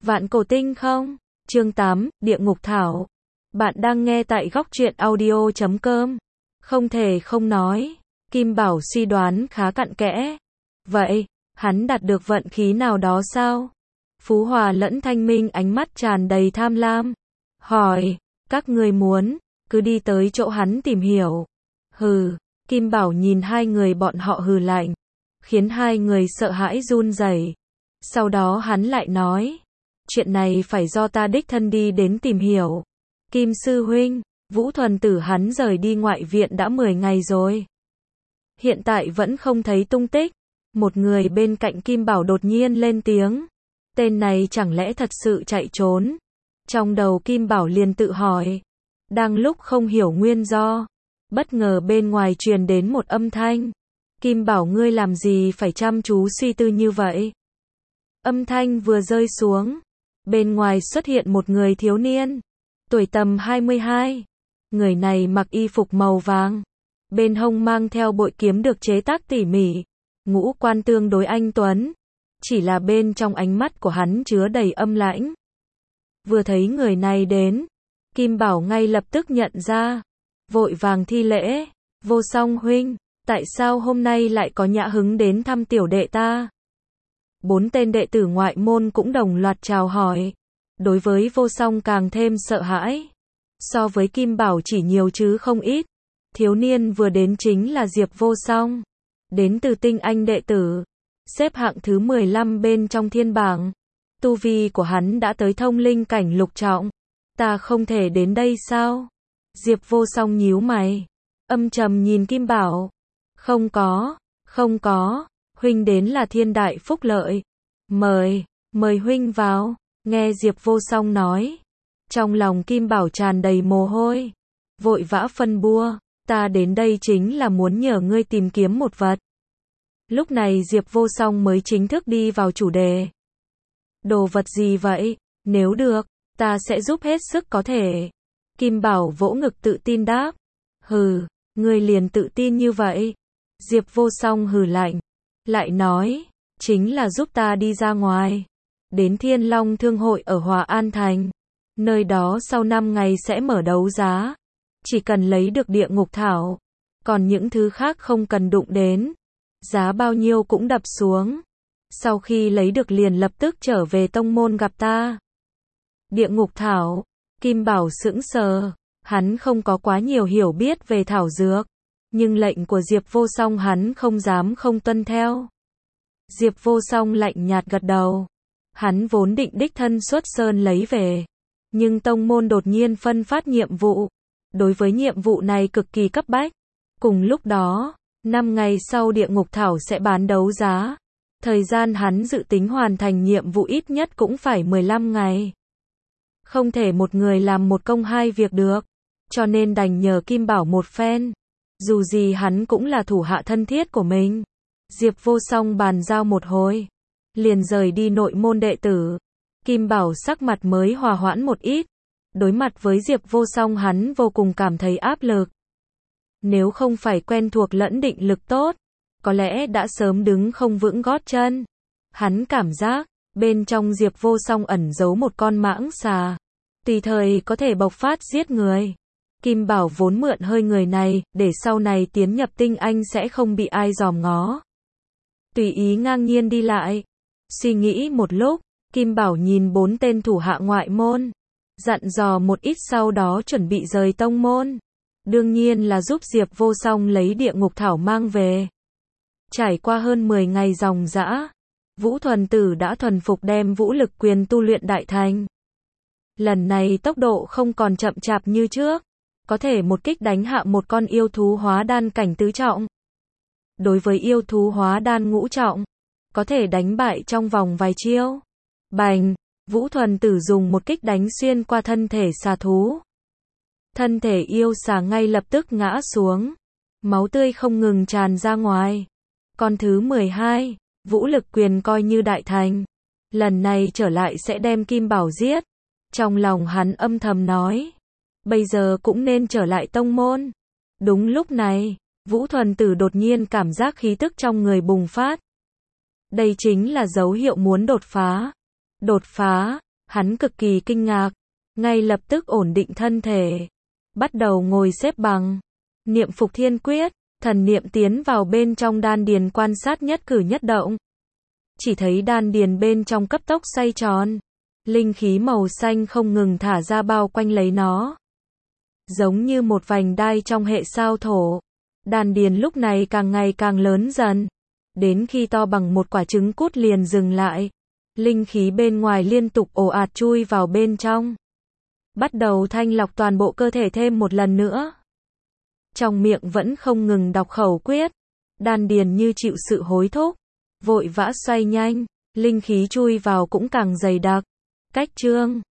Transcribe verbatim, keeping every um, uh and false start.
Vạn cổ tinh không? Chương tám, Địa ngục thảo. Bạn đang nghe tại góc truyện audio chấm com. Không thể không nói, Kim Bảo suy đoán khá cặn kẽ. Vậy, hắn đạt được vận khí nào đó sao? Phú Hòa lẫn Thanh Minh ánh mắt tràn đầy tham lam. Hỏi, các người muốn, cứ đi tới chỗ hắn tìm hiểu. Hừ, Kim Bảo nhìn hai người bọn họ hừ lạnh, khiến hai người sợ hãi run rẩy. Sau đó hắn lại nói, chuyện này phải do ta đích thân đi đến tìm hiểu. Kim sư huynh, Vũ Thuần Tử hắn rời đi ngoại viện đã mười ngày rồi. Hiện tại vẫn không thấy tung tích. Một người bên cạnh Kim Bảo đột nhiên lên tiếng. Tên này chẳng lẽ thật sự chạy trốn? Trong đầu Kim Bảo liền tự hỏi. Đang lúc không hiểu nguyên do, bất ngờ bên ngoài truyền đến một âm thanh. Kim Bảo, ngươi làm gì phải chăm chú suy tư như vậy? Âm thanh vừa rơi xuống, bên ngoài xuất hiện một người thiếu niên, tuổi tầm hai mươi hai. Người này mặc y phục màu vàng, bên hông mang theo bội kiếm được chế tác tỉ mỉ, ngũ quan tương đối anh tuấn, chỉ là bên trong ánh mắt của hắn chứa đầy âm lãnh. Vừa thấy người này đến, Kim Bảo ngay lập tức nhận ra, vội vàng thi lễ, Vô Song huynh, tại sao hôm nay lại có nhã hứng đến thăm tiểu đệ ta? Bốn tên đệ tử ngoại môn cũng đồng loạt chào hỏi. Đối với Vô Song càng thêm sợ hãi. So với Kim Bảo chỉ nhiều chứ không ít. Thiếu niên vừa đến chính là Diệp Vô Song, đến từ tinh anh đệ tử, xếp hạng thứ mười lăm bên trong thiên bảng. Tu vi của hắn đã tới thông linh cảnh lục trọng. Ta không thể đến đây sao? Diệp Vô Song nhíu mày, âm trầm nhìn Kim Bảo. Không có, không có, huynh đến là thiên đại phúc lợi. Mời, mời huynh vào. Nghe Diệp Vô Song nói, trong lòng Kim Bảo tràn đầy mồ hôi, vội vã phân bua, ta đến đây chính là muốn nhờ ngươi tìm kiếm một vật. Lúc này Diệp Vô Song mới chính thức đi vào chủ đề. Đồ vật gì vậy? Nếu được, ta sẽ giúp hết sức có thể. Kim Bảo vỗ ngực tự tin đáp. Hừ, ngươi liền tự tin như vậy? Diệp Vô Song hừ lạnh, lại nói, chính là giúp ta đi ra ngoài, đến Thiên Long Thương hội ở Hòa An Thành. Nơi đó sau năm ngày sẽ mở đấu giá. Chỉ cần lấy được địa ngục thảo, còn những thứ khác không cần đụng đến. Giá bao nhiêu cũng đập xuống. Sau khi lấy được liền lập tức trở về tông môn gặp ta. Địa ngục thảo, Kim Bảo sững sờ, hắn không có quá nhiều hiểu biết về thảo dược, nhưng lệnh của Diệp Vô Song hắn không dám không tuân theo. Diệp Vô Song lạnh nhạt gật đầu. Hắn vốn định đích thân xuất sơn lấy về, nhưng tông môn đột nhiên phân phát nhiệm vụ. Đối với nhiệm vụ này cực kỳ cấp bách. Cùng lúc đó, năm ngày sau địa ngục thảo sẽ bán đấu giá. Thời gian hắn dự tính hoàn thành nhiệm vụ ít nhất cũng phải mười lăm ngày. Không thể một người làm một công hai việc được, cho nên đành nhờ Kim Bảo một phen. Dù gì hắn cũng là thủ hạ thân thiết của mình. Diệp Vô Song bàn giao một hồi, liền rời đi nội môn đệ tử. Kim Bảo sắc mặt mới hòa hoãn một ít. Đối mặt với Diệp Vô Song hắn vô cùng cảm thấy áp lực. Nếu không phải quen thuộc lẫn định lực tốt, có lẽ đã sớm đứng không vững gót chân. Hắn cảm giác, bên trong Diệp Vô Song ẩn giấu một con mãng xà, tùy thời có thể bộc phát giết người. Kim Bảo vốn mượn hơi người này, để sau này tiến nhập tinh anh sẽ không bị ai dòm ngó. Tùy ý ngang nhiên đi lại. Suy nghĩ một lúc, Kim Bảo nhìn bốn tên thủ hạ ngoại môn, dặn dò một ít sau đó chuẩn bị rời tông môn. Đương nhiên là giúp Diệp Vô Song lấy địa ngục thảo mang về. Trải qua hơn mười ngày ròng rã, Vũ Thuần Tử đã thuần phục đem vũ lực quyền tu luyện đại thành. Lần này tốc độ không còn chậm chạp như trước, có thể một kích đánh hạ một con yêu thú hóa đan cảnh tứ trọng. Đối với yêu thú hóa đan ngũ trọng, có thể đánh bại trong vòng vài chiêu. Bành, Vũ Thuần Tử dùng một kích đánh xuyên qua thân thể xà thú. Thân thể yêu xà ngay lập tức ngã xuống, máu tươi không ngừng tràn ra ngoài. Con thứ mười hai, vũ lực quyền coi như đại thành. Lần này trở lại sẽ đem Kim Bảo giết. Trong lòng hắn âm thầm nói, bây giờ cũng nên trở lại tông môn. Đúng lúc này, Vũ Thuần Tử đột nhiên cảm giác khí tức trong người bùng phát. Đây chính là dấu hiệu muốn đột phá. Đột phá, Hắn cực kỳ kinh ngạc, ngay lập tức ổn định thân thể, bắt đầu ngồi xếp bằng, niệm Phục Thiên Quyết, thần niệm tiến vào bên trong đan điền quan sát nhất cử nhất động. Chỉ thấy đan điền bên trong cấp tốc xoay tròn, linh khí màu xanh không ngừng thả ra bao quanh lấy nó. Giống như một vành đai trong hệ sao thổ, đan điền lúc này càng ngày càng lớn dần, đến khi to bằng một quả trứng cút liền dừng lại. Linh khí bên ngoài liên tục ồ ạt chui vào bên trong, bắt đầu thanh lọc toàn bộ cơ thể thêm một lần nữa. Trong miệng vẫn không ngừng đọc khẩu quyết, đan điền như chịu sự hối thúc, vội vã xoay nhanh, linh khí chui vào cũng càng dày đặc. Cách chương